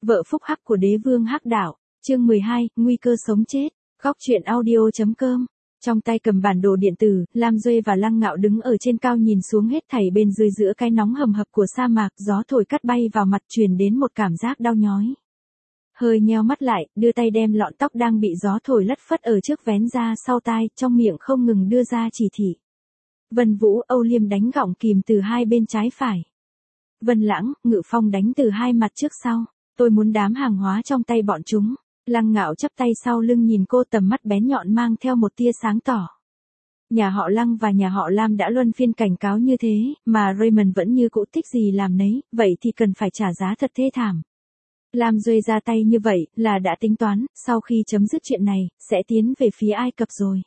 Vợ phúc hắc của đế vương hắc đảo, chương 12, nguy cơ sống chết, góc truyện audio.com. Trong tay cầm bản đồ điện tử, Lam Duê và Lăng Ngạo đứng ở trên cao nhìn xuống hết thảy bên dưới giữa cái nóng hầm hập của sa mạc, gió thổi cắt bay vào mặt truyền đến một cảm giác đau nhói. Hơi nheo mắt lại, đưa tay đem lọn tóc đang bị gió thổi lất phất ở trước vén ra sau tai, trong miệng không ngừng đưa ra chỉ thị. Vân Vũ, Âu Liêm đánh gọng kìm từ hai bên trái phải. Vân Lãng, Ngự Phong đánh từ hai mặt trước sau. Tôi muốn đám hàng hóa trong tay bọn chúng. Lăng Ngạo chắp tay sau lưng nhìn cô, tầm mắt bén nhọn mang theo một tia sáng tỏ. Nhà họ Lăng và nhà họ Lam đã luân phiên cảnh cáo như thế, mà Raymond vẫn như cũ thích gì làm nấy, vậy thì cần phải trả giá thật thê thảm. Lam Duê ra tay như vậy, là đã tính toán, sau khi chấm dứt chuyện này, sẽ tiến về phía Ai Cập rồi.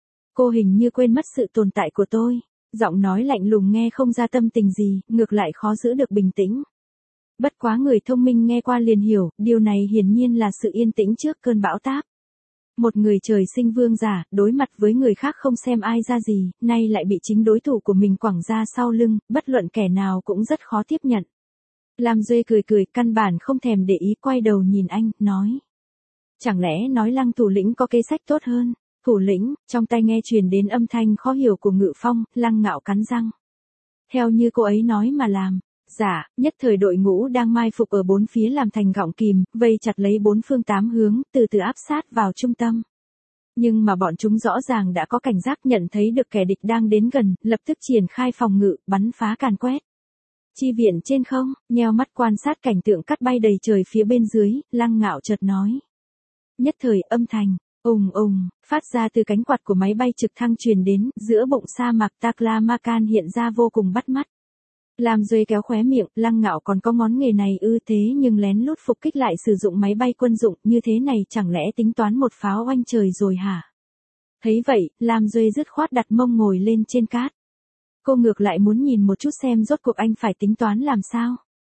Cô hình như quên mất sự tồn tại của tôi. Giọng nói lạnh lùng nghe không ra tâm tình gì, ngược lại khó giữ được bình tĩnh. Bất quá người thông minh nghe qua liền hiểu, điều này hiển nhiên là sự yên tĩnh trước cơn bão táp. Một người trời sinh vương giả, đối mặt với người khác không xem ai ra gì, nay lại bị chính đối thủ của mình quẳng ra sau lưng, bất luận kẻ nào cũng rất khó tiếp nhận. Lam Duê cười cười, căn bản không thèm để ý, quay đầu nhìn anh, nói. Chẳng lẽ nói Lăng thủ lĩnh có kế sách tốt hơn? Thủ lĩnh, trong tai nghe truyền đến âm thanh khó hiểu của Ngự Phong, Lăng Ngạo cắn răng. Theo như cô ấy nói mà làm. Dạ, nhất thời đội ngũ đang mai phục ở bốn phía làm thành gọng kìm, vây chặt lấy bốn phương tám hướng, từ từ áp sát vào trung tâm. Nhưng mà bọn chúng rõ ràng đã có cảnh giác, nhận thấy được kẻ địch đang đến gần, lập tức triển khai phòng ngự, bắn phá càn quét. Chi viện trên không, nheo mắt quan sát cảnh tượng cắt bay đầy trời phía bên dưới, Lăng Ngạo chợt nói. Nhất thời âm thanh, ùng ùng, phát ra từ cánh quạt của máy bay trực thăng truyền đến, giữa bụng sa mạc Taklamakan hiện ra vô cùng bắt mắt. Lam Duê kéo khóe miệng, Lăng Ngạo còn có ngón nghề này ư? Thế nhưng lén lút phục kích lại sử dụng máy bay quân dụng như thế này, chẳng lẽ tính toán một pháo oanh trời rồi hả? Thấy vậy, Lam Duê dứt khoát đặt mông ngồi lên trên cát. Cô ngược lại muốn nhìn một chút xem rốt cuộc anh phải tính toán làm sao.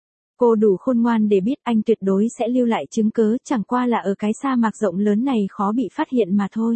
Cô đủ khôn ngoan để biết anh tuyệt đối sẽ lưu lại chứng cớ, chẳng qua là ở cái sa mạc rộng lớn này khó bị phát hiện mà thôi.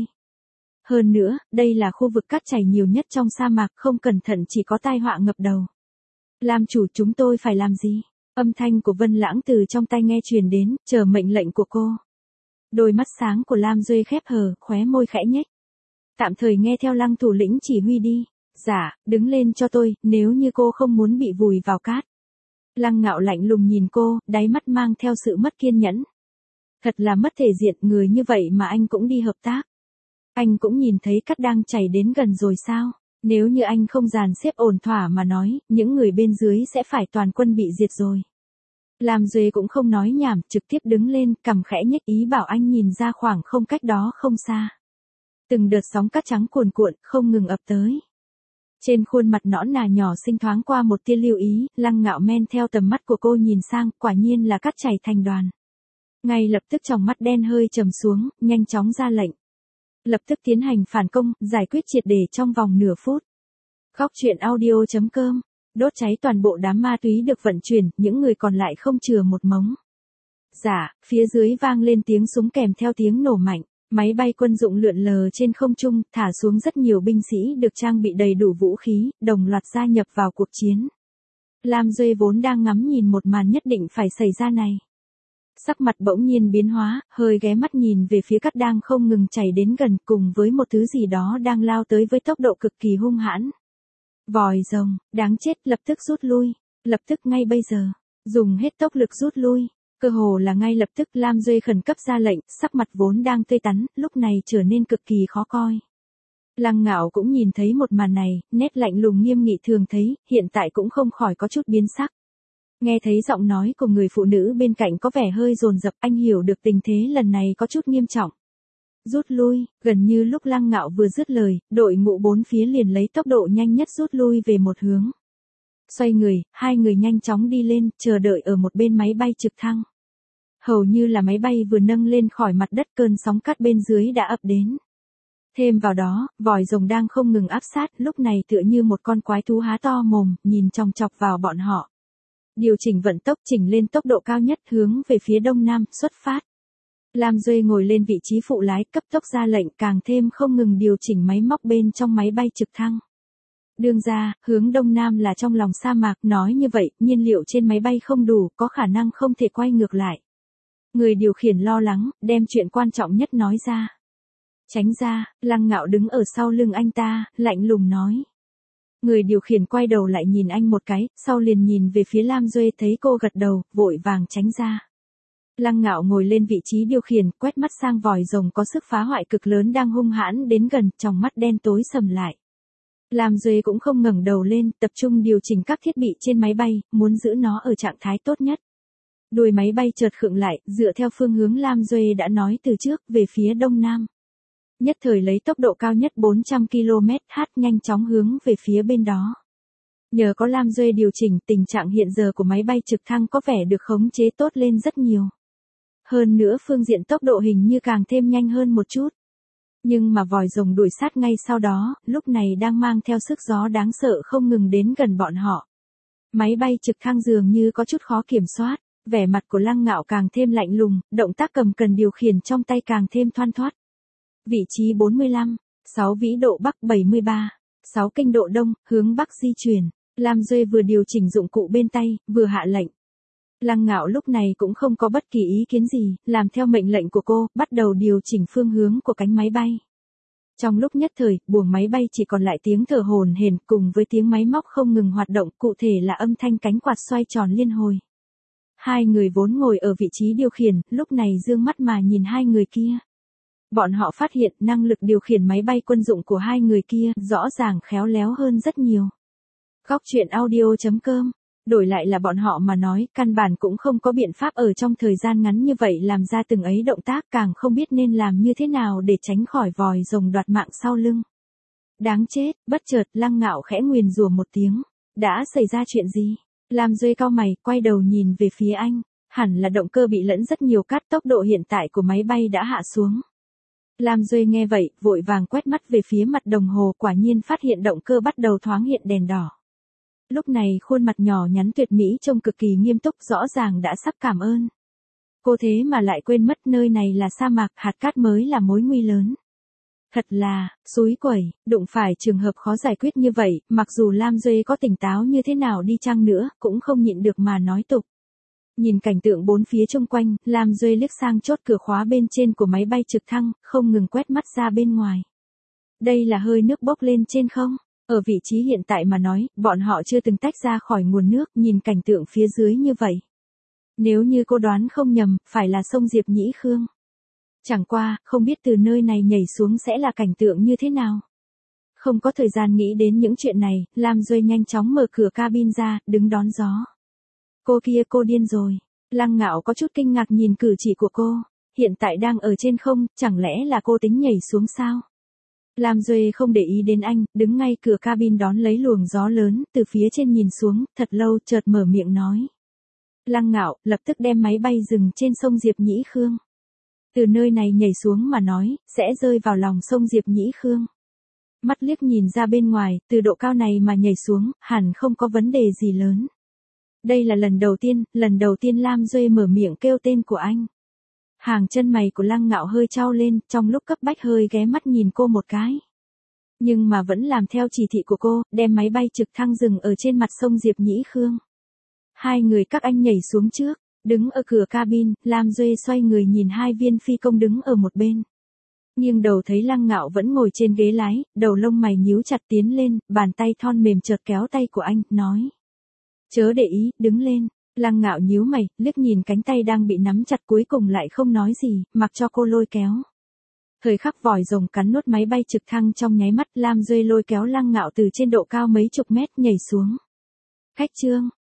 Hơn nữa, đây là khu vực cát chảy nhiều nhất trong sa mạc, không cẩn thận chỉ có tai họa ngập đầu. Lam chủ, chúng tôi phải làm gì? Âm thanh của Vân Lãng từ trong tai nghe truyền đến, chờ mệnh lệnh của cô. Đôi mắt sáng của Lam Duê khép hờ, khóe môi khẽ nhếch. Tạm thời nghe theo Lăng thủ lĩnh chỉ huy đi. Dạ, đứng lên cho tôi, nếu như cô không muốn bị vùi vào cát. Lăng Ngạo lạnh lùng nhìn cô, đáy mắt mang theo sự mất kiên nhẫn. Thật là mất thể diện, người như vậy mà anh cũng đi hợp tác. Anh cũng nhìn thấy cát đang chảy đến gần rồi sao? Nếu như anh không dàn xếp ổn thỏa mà nói, những người bên dưới sẽ phải toàn quân bị diệt rồi. Lam Duê cũng không nói nhảm, trực tiếp đứng lên, cằm khẽ nhếch, ý bảo anh nhìn ra khoảng không cách đó không xa. Từng đợt sóng cát trắng cuồn cuộn, không ngừng ập tới. Trên khuôn mặt nõn nà nhỏ xinh thoáng qua một tia lưu ý, Lăng Ngạo men theo tầm mắt của cô nhìn sang, quả nhiên là cát chảy thành đoàn. Ngay lập tức tròng mắt đen hơi trầm xuống, nhanh chóng ra lệnh. Lập tức tiến hành phản công, giải quyết triệt để trong vòng nửa phút. Góc truyện audio.com, đốt cháy toàn bộ đám ma túy được vận chuyển, những người còn lại không chừa một mống. Dạ, phía dưới vang lên tiếng súng kèm theo tiếng nổ mạnh, máy bay quân dụng lượn lờ trên không trung, thả xuống rất nhiều binh sĩ được trang bị đầy đủ vũ khí, đồng loạt gia nhập vào cuộc chiến. Lam Duê vốn đang ngắm nhìn một màn nhất định phải xảy ra này. Sắc mặt bỗng nhiên biến hóa, hơi ghé mắt nhìn về phía cát đang không ngừng chảy đến gần, cùng với một thứ gì đó đang lao tới với tốc độ cực kỳ hung hãn. Vòi rồng, đáng chết, lập tức rút lui, lập tức ngay bây giờ, dùng hết tốc lực rút lui, cơ hồ là ngay lập tức. Lam Duê khẩn cấp ra lệnh, sắc mặt vốn đang tươi tắn, lúc này trở nên cực kỳ khó coi. Lăng Ngạo cũng nhìn thấy một màn này, nét lạnh lùng nghiêm nghị thường thấy, hiện tại cũng không khỏi có chút biến sắc. Nghe thấy giọng nói của người phụ nữ bên cạnh có vẻ hơi dồn dập, anh hiểu được tình thế lần này có chút nghiêm trọng. Rút lui, gần như lúc Lăng Ngạo vừa dứt lời, đội ngũ bốn phía liền lấy tốc độ nhanh nhất rút lui về một hướng. Xoay người, hai người nhanh chóng đi lên, chờ đợi ở một bên máy bay trực thăng. Hầu như là máy bay vừa nâng lên khỏi mặt đất, cơn sóng cát bên dưới đã ập đến. Thêm vào đó, vòi rồng đang không ngừng áp sát, lúc này tựa như một con quái thú há to mồm, nhìn chòng chọc vào bọn họ. Điều chỉnh vận tốc, chỉnh lên tốc độ cao nhất, hướng về phía đông nam, xuất phát. Lam Duê ngồi lên vị trí phụ lái, cấp tốc ra lệnh, càng thêm không ngừng điều chỉnh máy móc bên trong máy bay trực thăng. Đương ra, hướng đông nam là trong lòng sa mạc, nói như vậy, nhiên liệu trên máy bay không đủ, có khả năng không thể quay ngược lại. Người điều khiển lo lắng, đem chuyện quan trọng nhất nói ra. Tránh ra, Lăng Ngạo đứng ở sau lưng anh ta, lạnh lùng nói. Người điều khiển quay đầu lại nhìn anh một cái, sau liền nhìn về phía Lam Duệ, thấy cô gật đầu, vội vàng tránh ra. Lăng Ngạo ngồi lên vị trí điều khiển, quét mắt sang vòi rồng có sức phá hoại cực lớn đang hung hãn đến gần, tròng mắt đen tối sầm lại. Lam Duệ cũng không ngẩng đầu lên, tập trung điều chỉnh các thiết bị trên máy bay, muốn giữ nó ở trạng thái tốt nhất. Đuôi máy bay chợt khựng lại, dựa theo phương hướng Lam Duệ đã nói từ trước, về phía đông nam. Nhất thời lấy tốc độ cao nhất 400 km/h nhanh chóng hướng về phía bên đó. Nhờ có Lam Duệ điều chỉnh, tình trạng hiện giờ của máy bay trực thăng có vẻ được khống chế tốt lên rất nhiều. Hơn nữa phương diện tốc độ hình như càng thêm nhanh hơn một chút. Nhưng mà vòi rồng đuổi sát ngay sau đó, lúc này đang mang theo sức gió đáng sợ không ngừng đến gần bọn họ. Máy bay trực thăng dường như có chút khó kiểm soát, vẻ mặt của Lăng Ngạo càng thêm lạnh lùng, động tác cầm cần điều khiển trong tay càng thêm thoăn thoắt. Vị trí 45, 6 vĩ độ Bắc 73, 6 kinh độ Đông, hướng Bắc di chuyển. Lam Duệ vừa điều chỉnh dụng cụ bên tay, vừa hạ lệnh. Lăng Ngạo lúc này cũng không có bất kỳ ý kiến gì, làm theo mệnh lệnh của cô, bắt đầu điều chỉnh phương hướng của cánh máy bay. Trong lúc nhất thời, buồng máy bay chỉ còn lại tiếng thở hổn hển cùng với tiếng máy móc không ngừng hoạt động, cụ thể là âm thanh cánh quạt xoay tròn liên hồi. Hai người vốn ngồi ở vị trí điều khiển, lúc này dương mắt mà nhìn hai người kia. Bọn họ phát hiện năng lực điều khiển máy bay quân dụng của hai người kia rõ ràng khéo léo hơn rất nhiều. Góc truyện audio.com. Đổi lại là bọn họ mà nói, căn bản cũng không có biện pháp ở trong thời gian ngắn như vậy làm ra từng ấy động tác, càng không biết nên làm như thế nào để tránh khỏi vòi rồng đoạt mạng sau lưng. Đáng chết, bất chợt Lăng Ngạo khẽ nguyền rủa một tiếng. Đã xảy ra chuyện gì? Lam Duệ cau mày, quay đầu nhìn về phía anh. Hẳn là động cơ bị lẫn rất nhiều cát, tốc độ hiện tại của máy bay đã hạ xuống. Lam Duệ nghe vậy, vội vàng quét mắt về phía mặt đồng hồ, quả nhiên phát hiện động cơ bắt đầu thoáng hiện đèn đỏ. Lúc này khuôn mặt nhỏ nhắn tuyệt mỹ trông cực kỳ nghiêm túc, rõ ràng đã sắp cảm ơn. Cô thế mà lại quên mất nơi này là sa mạc, hạt cát mới là mối nguy lớn. Thật là, xúi quẩy, đụng phải trường hợp khó giải quyết như vậy, mặc dù Lam Duệ có tỉnh táo như thế nào đi chăng nữa, cũng không nhịn được mà nói tục. Nhìn cảnh tượng bốn phía xung quanh, Lam Duệ liếc sang chốt cửa khóa bên trên của máy bay trực thăng, không ngừng quét mắt ra bên ngoài. Đây là hơi nước bốc lên trên không? Ở vị trí hiện tại mà nói, bọn họ chưa từng tách ra khỏi nguồn nước, nhìn cảnh tượng phía dưới như vậy. Nếu như cô đoán không nhầm, phải là sông Diệp Nhĩ Khương. Chẳng qua, không biết từ nơi này nhảy xuống sẽ là cảnh tượng như thế nào. Không có thời gian nghĩ đến những chuyện này, Lam Duệ nhanh chóng mở cửa cabin ra, đứng đón gió. Cô kia, cô điên rồi. Lăng Ngạo có chút kinh ngạc nhìn cử chỉ của cô. Hiện tại đang ở trên không, chẳng lẽ là cô tính nhảy xuống sao? Lam Duệ không để ý đến anh, đứng ngay cửa cabin đón lấy luồng gió lớn, từ phía trên nhìn xuống, thật lâu chợt mở miệng nói. Lăng Ngạo, lập tức đem máy bay dừng trên sông Diệp Nhĩ Khương. Từ nơi này nhảy xuống mà nói, sẽ rơi vào lòng sông Diệp Nhĩ Khương. Mắt liếc nhìn ra bên ngoài, từ độ cao này mà nhảy xuống, hẳn không có vấn đề gì lớn. Đây là lần đầu tiên Lam Duệ mở miệng kêu tên của anh. Hàng chân mày của Lăng Ngạo hơi chau lên, trong lúc cấp bách hơi ghé mắt nhìn cô một cái. Nhưng mà vẫn làm theo chỉ thị của cô, đem máy bay trực thăng dừng ở trên mặt sông Diệp Nhĩ Khương. Hai người các anh nhảy xuống trước, đứng ở cửa cabin, Lam Duệ xoay người nhìn hai viên phi công đứng ở một bên. Nhưng đầu thấy Lăng Ngạo vẫn ngồi trên ghế lái, đầu lông mày nhíu chặt tiến lên, bàn tay thon mềm chợt kéo tay của anh, nói. Chớ để ý, đứng lên. Lăng Ngạo nhíu mày, liếc nhìn cánh tay đang bị nắm chặt cuối cùng lại không nói gì, mặc cho cô lôi kéo. Thời khắc vòi rồng cắn nuốt máy bay trực thăng trong nháy mắt, Lam Duệ lôi kéo Lăng Ngạo từ trên độ cao mấy chục mét nhảy xuống. Khách trương,